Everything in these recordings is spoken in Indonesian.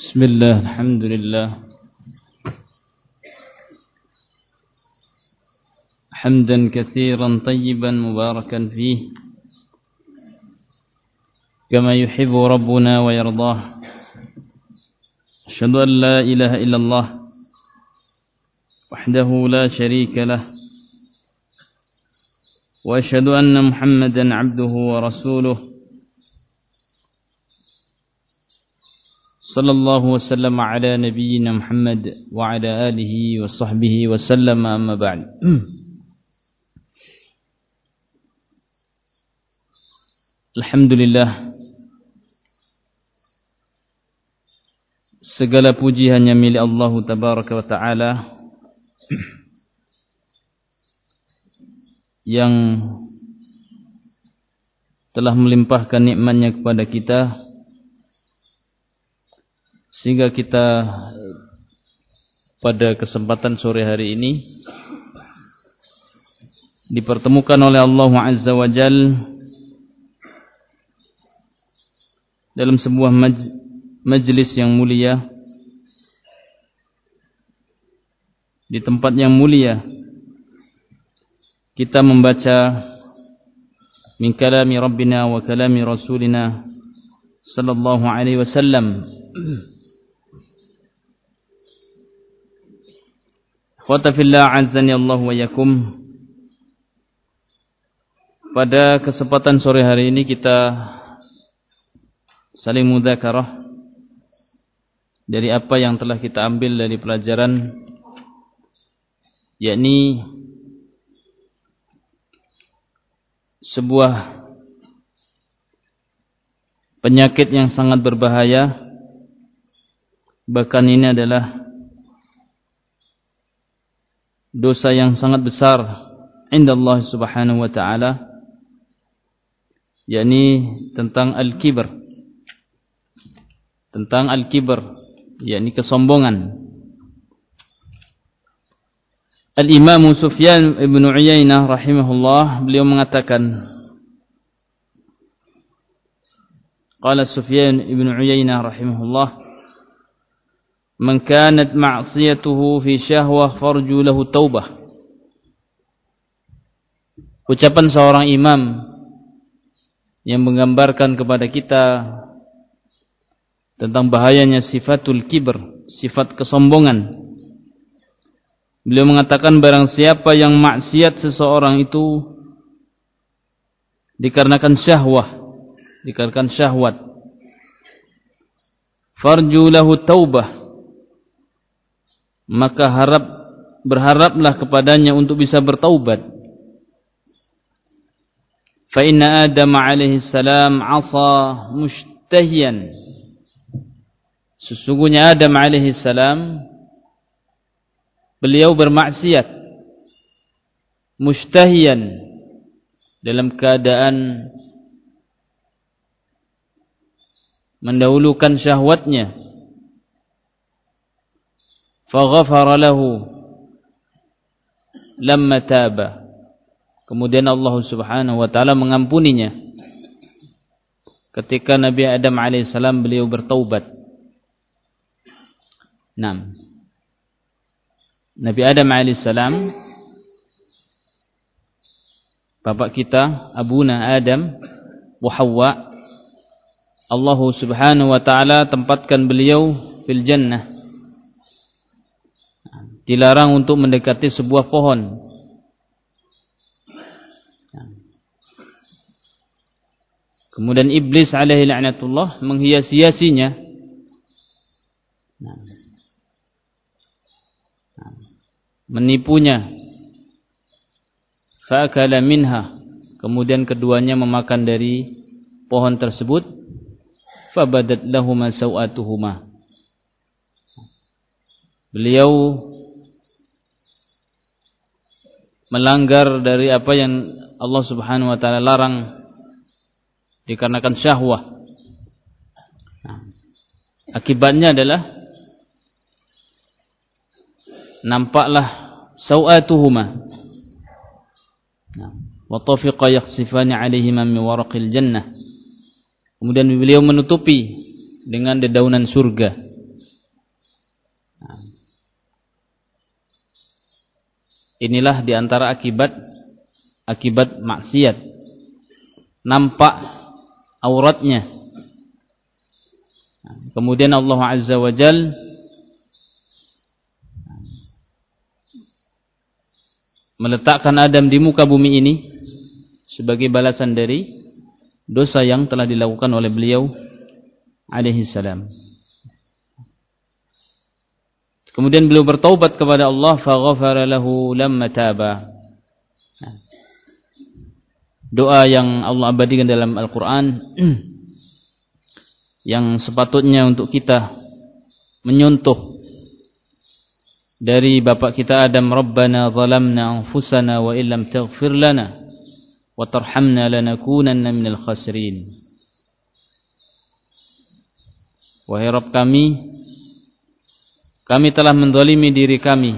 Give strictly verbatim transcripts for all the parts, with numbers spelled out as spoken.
بسم الله الحمد لله حمدا كثيرا طيبا مباركا فيه كما يحب ربنا ويرضاه. أشهد أن لا إله إلا الله وحده لا شريك له، وأشهد أن محمدا عبده ورسوله صلى الله وسلم على نبينا محمد وعلى آله وصحبه وسلم. أما بعد. Alhamdulillah, segala puji hanya milik Allah Tabaraka wa Ta'ala yang telah melimpahkan nikmatnya kepada kita sehingga kita pada kesempatan sore hari ini dipertemukan oleh Allah Azza wa Jal dalam sebuah maj majlis yang mulia, di tempat yang mulia kita membaca min kalami Rabbina wa kalami Rasulina sallallahu alaihi wasallam. Ikhwata fillah, azzani Allah wa yakum. Pada kesempatan sore hari ini kita saling mudzakarah dari apa yang telah kita ambil dari pelajaran, yakni sebuah penyakit yang sangat berbahaya. Bahkan ini adalah dosa yang sangat besar inda Allah Subhanahu wa Ta'ala, yakni tentang al-kibr, tentang al-kibr, yakni kesombongan. Al-Imam Sufyan ibn Uyainah rahimahullah, beliau mengatakan, qala Sufyan ibn Uyainah rahimahullah, man kanat ma'siyatuhu fi syahwah farju lahu taubah. Ucapan seorang imam yang menggambarkan kepada kita tentang bahayanya sifatul kibr, sifat kesombongan. Beliau mengatakan, barang siapa yang maksiat seseorang itu dikarenakan syahwah, dikarenakan syahwat, farju lahu taubah, maka harap berharaplah kepadanya untuk bisa bertaubat. Fa inna Adam alaihi salam asa mushtahiyan. Sesungguhnya Adam alaihi salam beliau bermaksiat mushtahiyan, dalam keadaan mendahulukan syahwatnya. Faghafara lahu lamma taba. Kemudian Allah Subhanahu wa Ta'ala mengampuninya ketika Nabi Adam alaihissalam beliau bertaubat. Naam. Nabi Adam alaihissalam, bapak kita, abuna Adam wa Hawa, Allah Subhanahu wa Ta'ala tempatkan beliau fil jannah, dilarang untuk mendekati sebuah pohon. Kemudian iblis alaihi la'natullah menghias-hiasinya, menipunya. Fa'akala minha, kemudian keduanya memakan dari pohon tersebut. Fabadat lahuma sawatuhuma, beliau melanggar dari apa yang Allah Subhanahu wa Ta'ala larang dikarenakan syahwah. Nah, akibatnya adalah nampaklah sawatuhuma. Nah, wa tafiqa yakhsifani 'alaihima min waraqil jannah. Kemudian beliau menutupi dengan dedaunan surga. Inilah diantara akibat akibat maksiat. Nampak auratnya. Kemudian Allah Azza wa Jal meletakkan Adam di muka bumi ini sebagai balasan dari dosa yang telah dilakukan oleh beliau alaihi salam. Kemudian beliau bertaubat kepada Allah, faghafara lahu lamma taba. Doa yang Allah abadikan dalam Al-Quran yang sepatutnya untuk kita menyuntuh dari bapak kita Adam, Rabbana zalamna anfusana wa illam taghfir lana wa tarhamna lanakunanna minal khasirin. Wahai Rabb kami, kami telah menzalimi diri kami.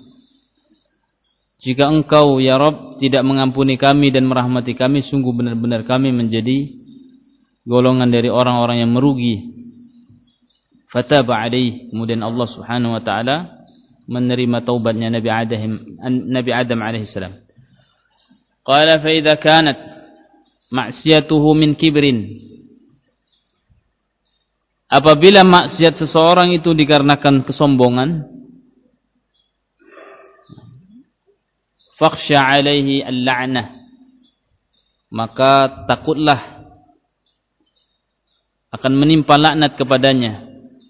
Jika Engkau ya Rabb tidak mengampuni kami dan merahmati kami, sungguh benar-benar kami menjadi golongan dari orang-orang yang merugi. Fataba alaih. Kemudian Allah Subhanahu wa taala menerima taubatnya Nabi Adam Nabi Adam alaihi salam. Qala fa idza kanat ma'siyatuhu min kibrin. Apabila maksiat seseorang itu dikarenakan kesombongan, fakhsha alaihi al-la'nah, maka takutlah akan menimpa laknat kepadanya.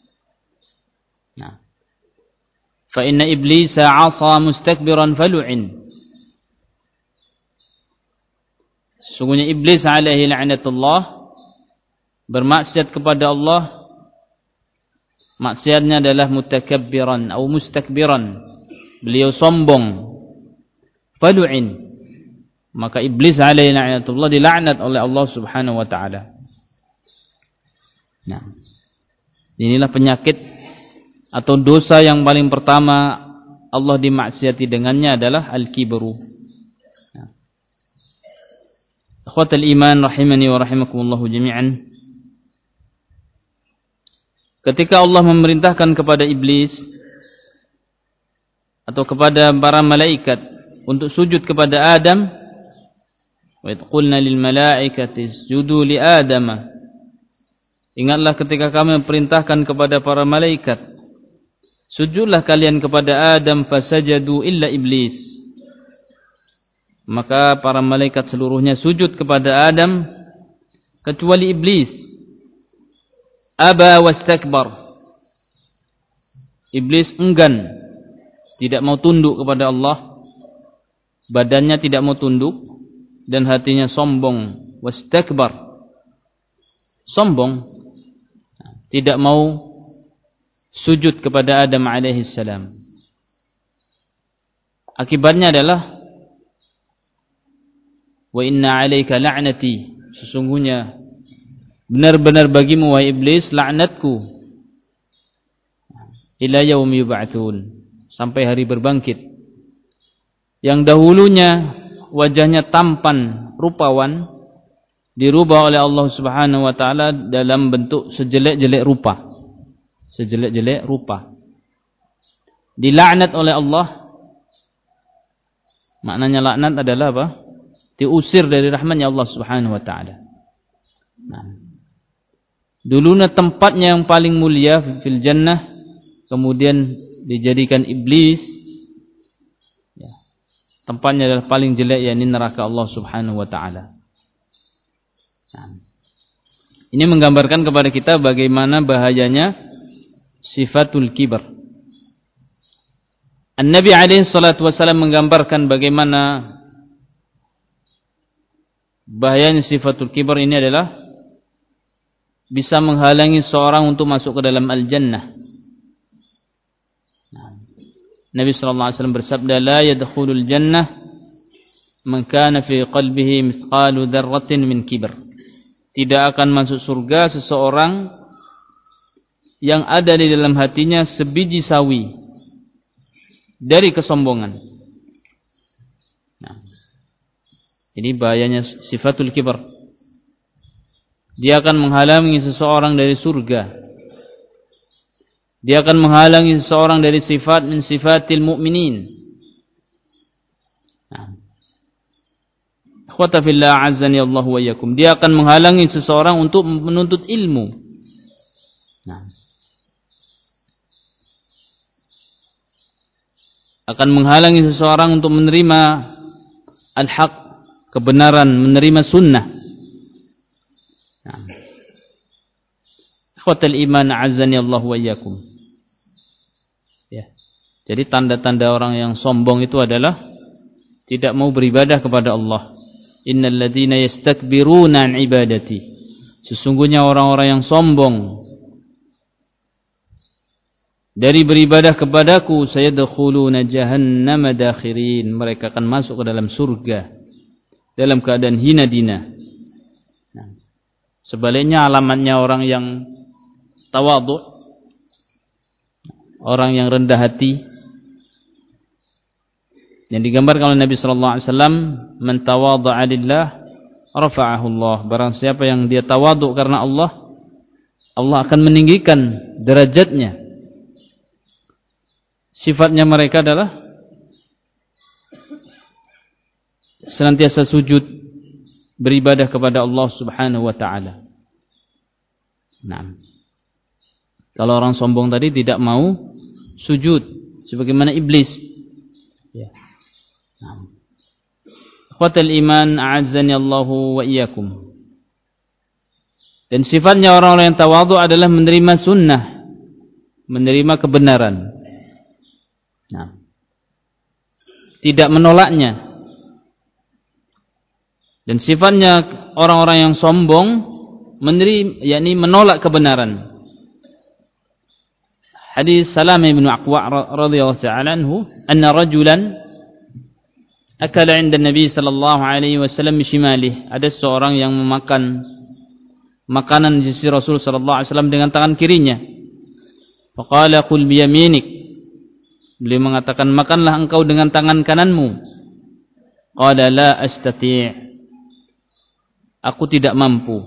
Nah, fa inna iblisa 'asa mustakbiran falu'in. Sesungguhnya iblis alaihi la'natullah bermaksiat kepada Allah. Maksiatnya adalah mutakabbiran atau mustakbiran. Beliau sombong. Falu'in. Maka iblis alaihi la'natullah dilaknat oleh Allah Subhanahu wa taala. Nah, inilah penyakit atau dosa yang paling pertama Allah dimaksiati dengannya adalah al-kibru. Nah. Akhwatal iman rahimani wa rahimakumullah jami'an. Ketika Allah memerintahkan kepada iblis atau kepada para malaikat untuk sujud kepada Adam, wa idh qulna lil malaikati isjudu li Adama. Ingatlah ketika kami memerintahkan kepada para malaikat, sujudlah kalian kepada Adam, fasajadu illa iblis. Maka para malaikat seluruhnya sujud kepada Adam kecuali iblis. Aba wastakbar. Iblis enggan, tidak mau tunduk kepada Allah. Badannya tidak mau tunduk dan hatinya sombong. Wastakbar. Sombong, tidak mau sujud kepada Adam alaihi salam. Akibatnya adalah wa inna 'alaika la'nati. Sesungguhnya benar-benar bagimu wahai iblis laknatku ila yaumi yub'atsun, sampai hari berbangkit. Yang dahulunya wajahnya tampan, rupawan, dirubah oleh Allah Subhanahu wa taala dalam bentuk sejelek-jelek rupa. Sejelek-jelek rupa. Dilaknat oleh Allah. Maknanya laknat adalah apa? Diusir dari rahmatnya Allah Subhanahu wa taala. Nah, dulunya tempatnya yang paling mulia fil jannah, kemudian dijadikan iblis, ya, tempatnya adalah paling jelek, yakni neraka Allah Subhanahu wa taala. Nah, ini menggambarkan kepada kita bagaimana bahayanya sifatul kibar. An-Nabi alaihi salatu wasallam menggambarkan bagaimana bahayanya sifatul kibar ini adalah bisa menghalangi seorang untuk masuk ke dalam al-jannah. Nabi sallallahu alaihi wasallam bersabda, la yadkhulul jannah man kana fi qalbihi mithqalu dzarratin min kibr. Tidak akan masuk surga seseorang yang ada di dalam hatinya sebiji sawi dari kesombongan. Nah, ini bahayanya sifatul kibar. Dia akan menghalangi seseorang dari surga. Dia akan menghalangi seseorang dari sifat min sifatil mu'minin. Ikhwata fillah azani Allah wa iyyakum. Dia akan menghalangi seseorang untuk menuntut ilmu. Nah. Akan menghalangi seseorang untuk menerima al-haq, kebenaran, menerima sunnah. Nah. Ikhwatal iman azani Allah wa iyyakum. Ya. Jadi tanda-tanda orang yang sombong itu adalah tidak mau beribadah kepada Allah. Innal ladzina yastakbiruna an ibadati. Sesungguhnya orang-orang yang sombong dari beribadah kepadaku, sayadkhuluna jahannama dakhirin. Mereka akan masuk ke dalam surga dalam keadaan hina dina. Nah, sebaliknya alamatnya orang yang tawadhu, orang yang rendah hati, yang digambarkan oleh Nabi sallallahu alaihi wasallam, man tawadha'a lillah rafa'ahu Allah. Barang siapa yang dia tawadhu karena Allah, Allah akan meninggikan derajatnya. Sifatnya mereka adalah senantiasa sujud, beribadah kepada Allah Subhanahu wa taala. Nah, kalau orang sombong tadi tidak mau sujud sebagaimana iblis. Ya. Nah. Ikhwatal iman a'azzani Allahu wa iyyakum. Dan sifatnya orang-orang yang tawadhu adalah menerima sunnah, menerima kebenaran. Nah, tidak menolaknya. Dan sifatnya orang-orang yang sombong menerima, yakni menolak kebenaran. Hadis Salam bin Aqwa radhiyallahu ta'ala anhu, anna rajulan akala 'inda Nabi sallallahu alaihi wasallam bishimalihi. Ada seorang yang memakan makanan di sisi Rasul sallallahu alaihi wasallam dengan tangan kirinya. Faqala qul bi yaminik. Beliau mengatakan, makanlah engkau dengan tangan kananmu. Qala la astati'. Aku tidak mampu.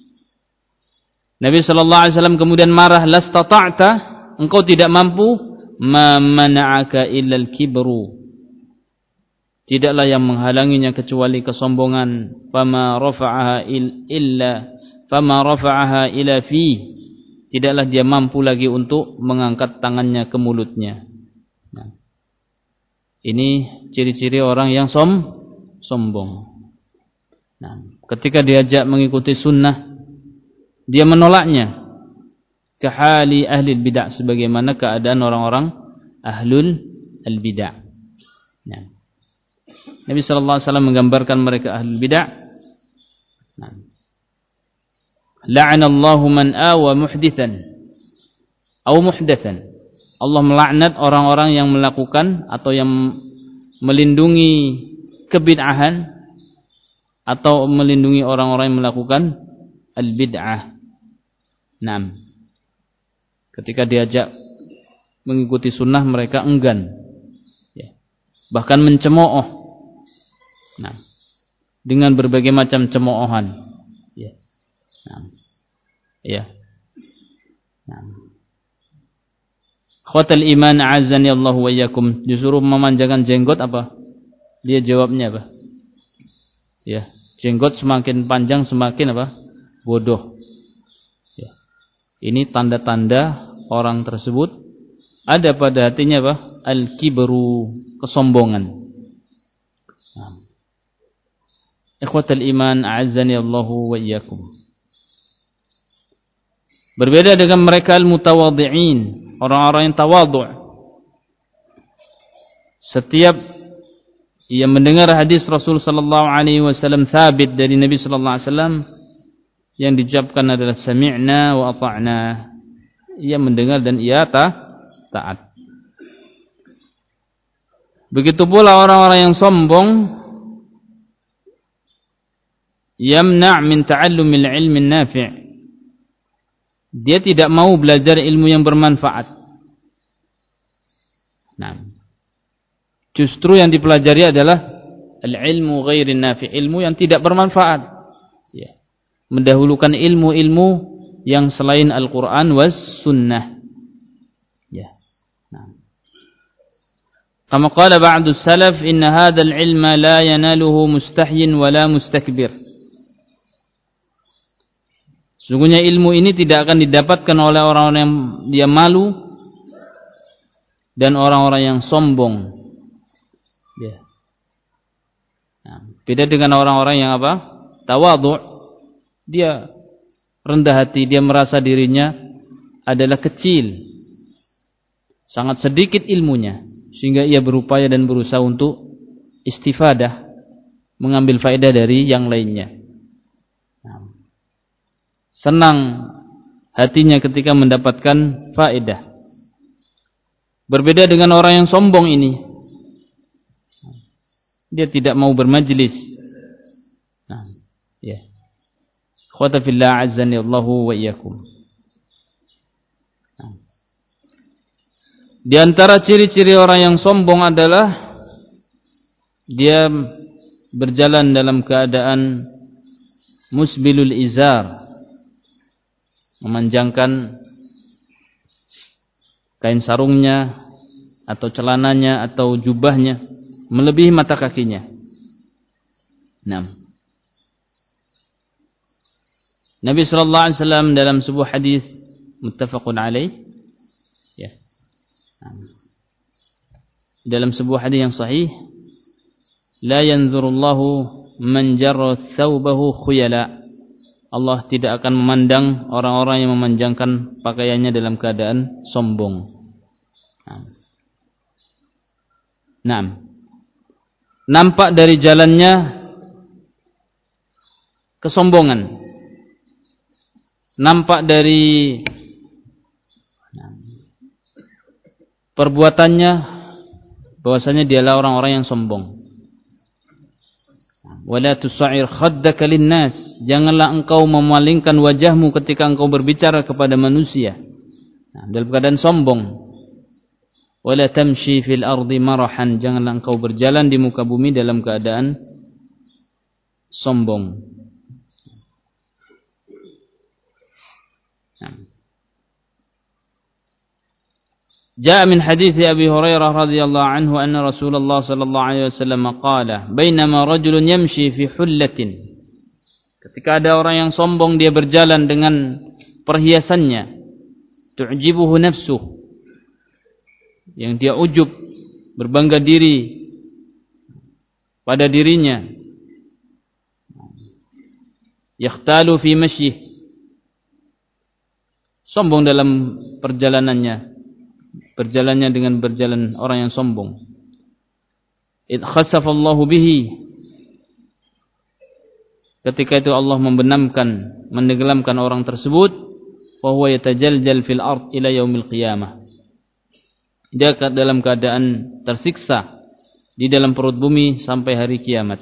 Nabi sallallahu alaihi wasallam kemudian marah, lastata'ta, engkau tidak mampu, ma mana'aka illa al-kibru. Tidaklah yang menghalanginya kecuali kesombongan. Fama rafa'aha illa fama rafa'aha ila fi. Tidaklah dia mampu lagi untuk mengangkat tangannya ke mulutnya. Nah, ini ciri-ciri orang yang som sombong. Nah, ketika diajak mengikuti sunnah, dia menolaknya. Kahali ahli bidah, sebagaimana keadaan orang-orang ahlul al-bidah. Nah, Nabi sallallahu alaihi wasallam menggambarkan mereka ahlul bidah. Nah, la'anallahu man awa muhdithan aw muhdatsan. Allah melaknat orang-orang yang melakukan atau yang melindungi kebid'ahan atau melindungi orang-orang yang melakukan al-bid'ah. Naam. Ketika diajak mengikuti sunnah mereka enggan. Ya. Bahkan mencemooh. Nah, dengan berbagai macam cemoohan. Ya. Nah. Ya. Nah. Ikhwatal iman a'azzani Allah wa iyyakum. Disuruh memanjangkan jenggot apa? Dia jawabnya apa? Ya, jenggot semakin panjang semakin apa? Bodoh. Ya. Ini tanda-tanda orang tersebut ada pada hatinya apa? Al-kibru, kesombongan. Nah. Ikhwatal iman a'azzani Allah wa iyyakum. Berbeda dengan mereka al-mutawadhi'in, orang-orang yang tawadhu'. Setiap ia mendengar hadis Rasul sallallahu alaihi wasallam sabit dari Nabi sallallahu alaihi wasallam yang diucapkan adalah sami'na wa ata'na. Ia mendengar dan ia ta, taat. Begitu pula orang-orang yang sombong, yamna' min ta'allumil ilmi nafi'. Dia tidak mau belajar ilmu yang bermanfaat. Nah, justru yang dipelajari adalah al-ilmu ghairin nafi', ilmu yang tidak bermanfaat. Ya. Mendahulukan ilmu-ilmu yang selain Al-Qur'an was sunnah. Ya. Nah. Kama qala ba'du salaf, inna hadzal ilma la yanaluhu mustahyin wa la mustakbir. Sungguhnya ilmu ini tidak akan didapatkan oleh orang-orang yang dia malu dan orang-orang yang sombong. Ya. Nah, beda dengan orang-orang yang apa? Tawadhu'. Dia rendah hati, dia merasa dirinya adalah kecil. Sangat sedikit ilmunya, sehingga ia berupaya dan berusaha untuk istifadah, mengambil faedah dari yang lainnya. Nah, senang hatinya ketika mendapatkan faedah. Berbeda dengan orang yang sombong ini. Dia tidak mau bermajlis. Nah, ya. Khawata fillah azzani Allahu wa iyyakum. Nah. Di antara ciri-ciri orang yang sombong adalah dia berjalan dalam keadaan musbilul izar, memanjangkan kain sarungnya atau celananya atau jubahnya melebihi mata kakinya. Nah, Nabi sallallahu alaihi wasallam dalam sebuah hadis muttafaqun alaih, ya, dalam sebuah hadis yang sahih, la yanzurullahu man jarra thawbahu khuyala. Allah tidak akan memandang orang-orang yang memanjangkan pakaiannya dalam keadaan sombong. Nah, nampak dari jalannya kesombongan, nampak dari perbuatannya bahwasanya dialah orang-orang yang sombong. Wala tusa'ir khaddaka linnas, janganlah engkau memalingkan wajahmu ketika engkau berbicara kepada manusia, nah, dalam keadaan sombong. Wala tamshi fil ardi marahan, janganlah engkau berjalan di muka bumi dalam keadaan sombong. Nah. Jaa min hadits Abi Hurairah radhiyallahu anhu anna Rasulullah sallallahu alaihi wasallam qala, bainama rajulun yamshi fi hullatin. Ketika ada orang yang sombong, dia berjalan dengan perhiasannya, tu'jibuhu nafsuh, yang dia ujub, berbangga diri pada dirinya. Yakhtalu fi masyih, sombong dalam perjalanannya, berjalannya dengan berjalan orang yang sombong. Id khasafallahu bihi, ketika itu Allah membenamkan, menenggelamkan orang tersebut. Wa huwa yatajaljal fil ard ila yaumil qiyamah, dia dalam keadaan tersiksa di dalam perut bumi sampai hari kiamat.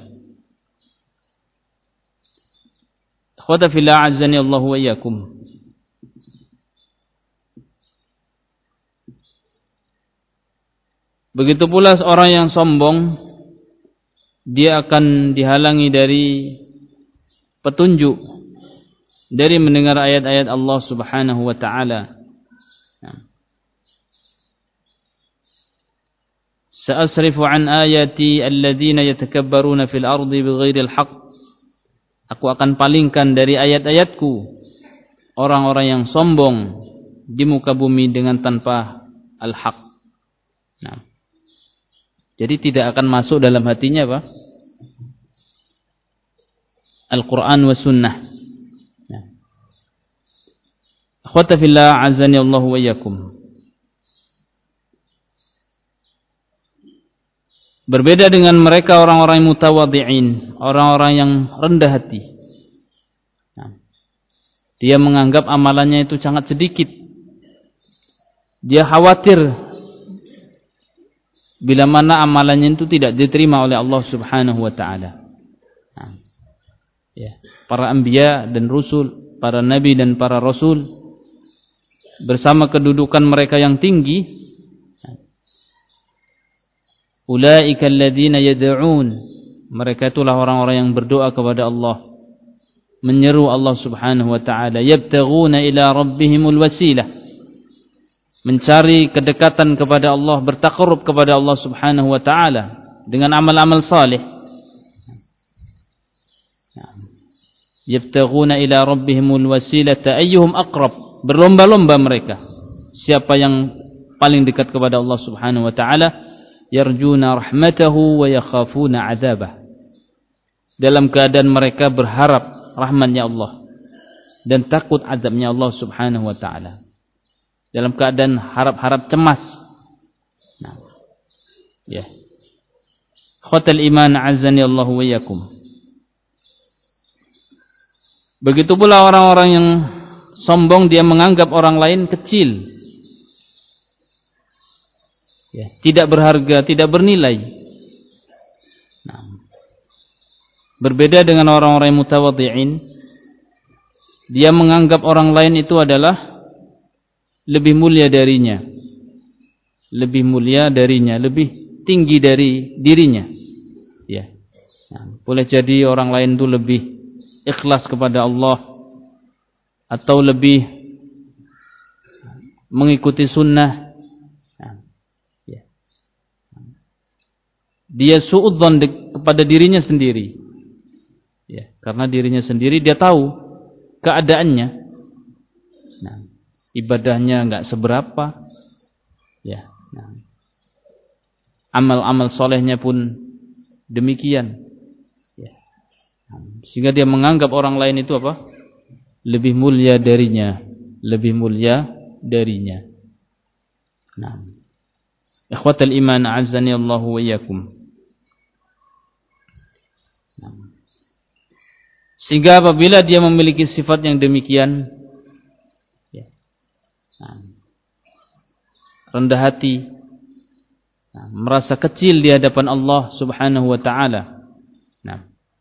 Akhwata fillah azzani Allahu wa iyyakum. Begitu pula orang yang sombong, dia akan dihalangi dari petunjuk, dari mendengar ayat-ayat Allah Subhanahu wa taala. Sa'asrifu an ayati alladhina yatakabbaruna fil ardi bighairil haqq. Aku akan palingkan dari ayat-ayatku orang-orang yang sombong di muka bumi dengan tanpa al-haq. Nah, jadi tidak akan masuk dalam hatinya apa? Al-Quran wa sunnah. Akhwata fillah azani Allah wa iyyakum. Berbeda dengan mereka orang-orang yang mutawadhi'in, orang-orang yang rendah hati. Nah, dia menganggap amalannya itu sangat sedikit. Dia khawatir bila mana amalannya itu tidak diterima oleh Allah Subhanahu wa taala. Nah, ya, para anbiya dan rasul, para nabi dan para rasul, bersama kedudukan mereka yang tinggi, ulaika alladzina yad'un, mereka itulah orang-orang yang berdoa kepada Allah, menyeru Allah Subhanahu wa taala, yabtaghuna ila rabbihimul wasilah, mencari kedekatan kepada Allah, bertaqarrub kepada Allah Subhanahu wa taala dengan amal-amal saleh. Yabtaghuna ila rabbihimul wasilata ayyuhum aqrab. Berlomba-lomba mereka siapa yang paling dekat kepada Allah Subhanahu wa taala. Yarjuna rahmatahu wa yakhafuna 'adzabah. Dalam keadaan mereka berharap rahmatnya Allah dan takut azabnya Allah Subhanahu wa taala. Dalam keadaan harap-harap cemas. Nah, ya. Khotal iman azani Allah wa iyyakum. Begitu pula orang-orang yang sombong, dia menganggap orang lain kecil. Ya, tidak berharga, tidak bernilai. Nah, berbeda dengan orang-orang yang mutawadhi'in, dia menganggap orang lain itu adalah lebih mulia darinya, lebih mulia darinya, lebih tinggi dari dirinya. Ya, nah, boleh jadi orang lain itu lebih ikhlas kepada Allah atau lebih mengikuti sunnah. Nah, ya. Dia suudzon kepada dirinya sendiri. Ya, karena dirinya sendiri dia tahu keadaannya. Nah, ibadahnya enggak seberapa, ya. Nah, amal-amal solehnya pun demikian, ya. Nah, sehingga dia menganggap orang lain itu apa? Lebih mulia darinya, lebih mulia darinya. Nah, ikhwatal iman a'azzani Allah wa iyyakum. Nah, sehingga apabila dia memiliki sifat yang demikian, nah, rendah hati, nah, merasa kecil di hadapan Allah Subhanahu wa taala. Nah,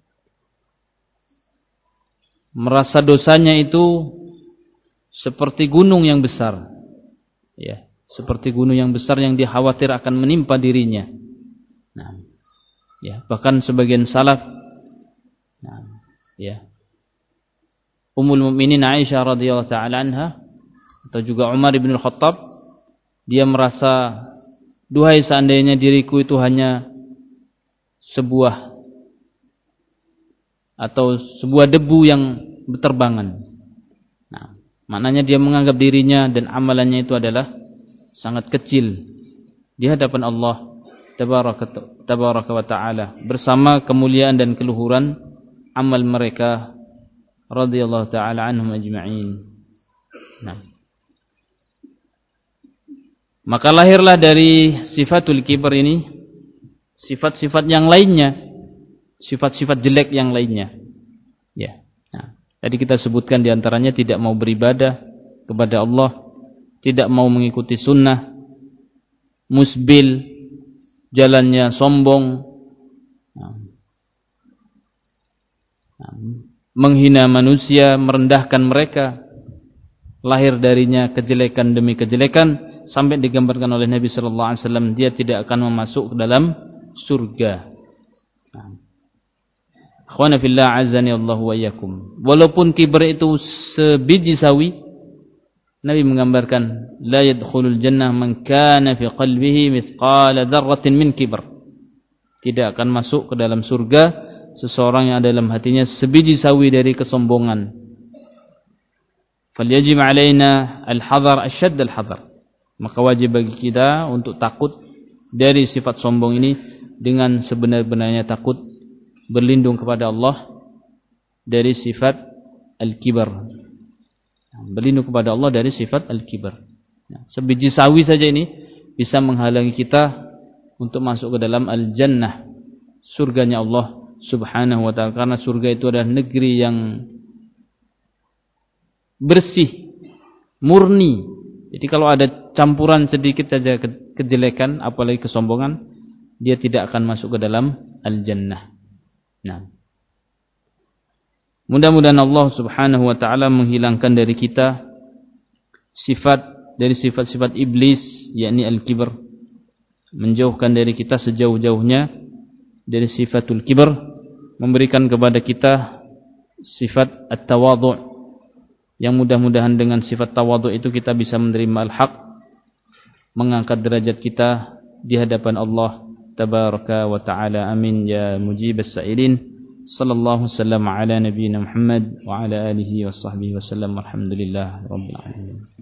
merasa dosanya itu seperti gunung yang besar. Ya, seperti gunung yang besar yang dia khawatir akan menimpa dirinya. Nah, ya, bahkan sebagian salaf, nah, ya, Ummul Mukminin Aisyah radhiyallahu taala anha atau juga Umar bin Khattab, dia merasa, duhai seandainya diriku itu hanya sebuah atau sebuah debu yang berterbangan. Nah, maknanya dia menganggap dirinya dan amalannya itu adalah sangat kecil di hadapan Allah tabaraka tabaraka wa taala, bersama kemuliaan dan keluhuran amal mereka radhiyallahu taala anhum ajma'in. Nah, maka lahirlah dari sifatul kibar ini sifat-sifat yang lainnya, sifat-sifat jelek yang lainnya. Ya. Nah, tadi kita sebutkan diantaranya tidak mau beribadah kepada Allah, tidak mau mengikuti sunnah, musbil, jalannya sombong, nah, menghina manusia, merendahkan mereka, lahir darinya kejelekan demi kejelekan. Sampai digambarkan oleh Nabi sallallahu alaihi wasallam, dia tidak akan masuk ke dalam surga. Akhwana fillah azani Allah wa iyyakum. Walaupun kibar itu sebiji sawi, Nabi menggambarkan la yadkhulul jannah man kana fi qalbihi mithqala dzarratin min kibr. Tidak akan masuk ke dalam surga seseorang yang dalam hatinya sebiji sawi dari kesombongan. Falyajib alaina al-hadar ashadd al-hadar. Maka wajib bagi kita untuk takut dari sifat sombong ini dengan sebenar-benarnya takut, berlindung kepada Allah dari sifat al-kibar. Berlindung kepada Allah dari sifat al-kibar. Sebiji sawi saja ini bisa menghalangi kita untuk masuk ke dalam al-jannah, surganya Allah Subhanahu wa ta'ala. Karena surga itu adalah negeri yang bersih, murni. Jadi kalau ada campuran sedikit saja kejelekan, apalagi kesombongan, dia tidak akan masuk ke dalam al-jannah. Nah, mudah-mudahan Allah Subhanahu wa ta'ala menghilangkan dari kita sifat dari sifat-sifat iblis, yakni al-kibr, menjauhkan dari kita sejauh-jauhnya dari sifatul kibr, memberikan kepada kita sifat at-tawadhu', yang mudah-mudahan dengan sifat tawadhu' itu kita bisa menerima al-haq mengangkat derajat kita di hadapan Allah tabaraka wa taala. Amin ya mujibas sa'ilin. Sallallahu wasallam ala nabiyyina Muhammad wa ala alihi wa sahbihi wasallam. Alhamdulillah rabbil alamin.